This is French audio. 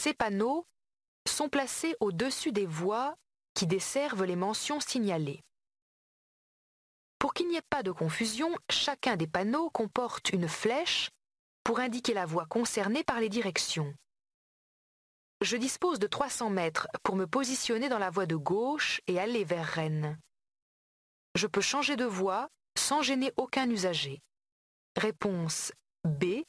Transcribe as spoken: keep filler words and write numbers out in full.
Ces panneaux sont placés au-dessus des voies qui desservent les mentions signalées. Pour qu'il n'y ait pas de confusion, chacun des panneaux comporte une flèche pour indiquer la voie concernée par les directions. Je dispose de trois cents mètres pour me positionner dans la voie de gauche et aller vers Rennes. Je peux changer de voie sans gêner aucun usager. Réponse B.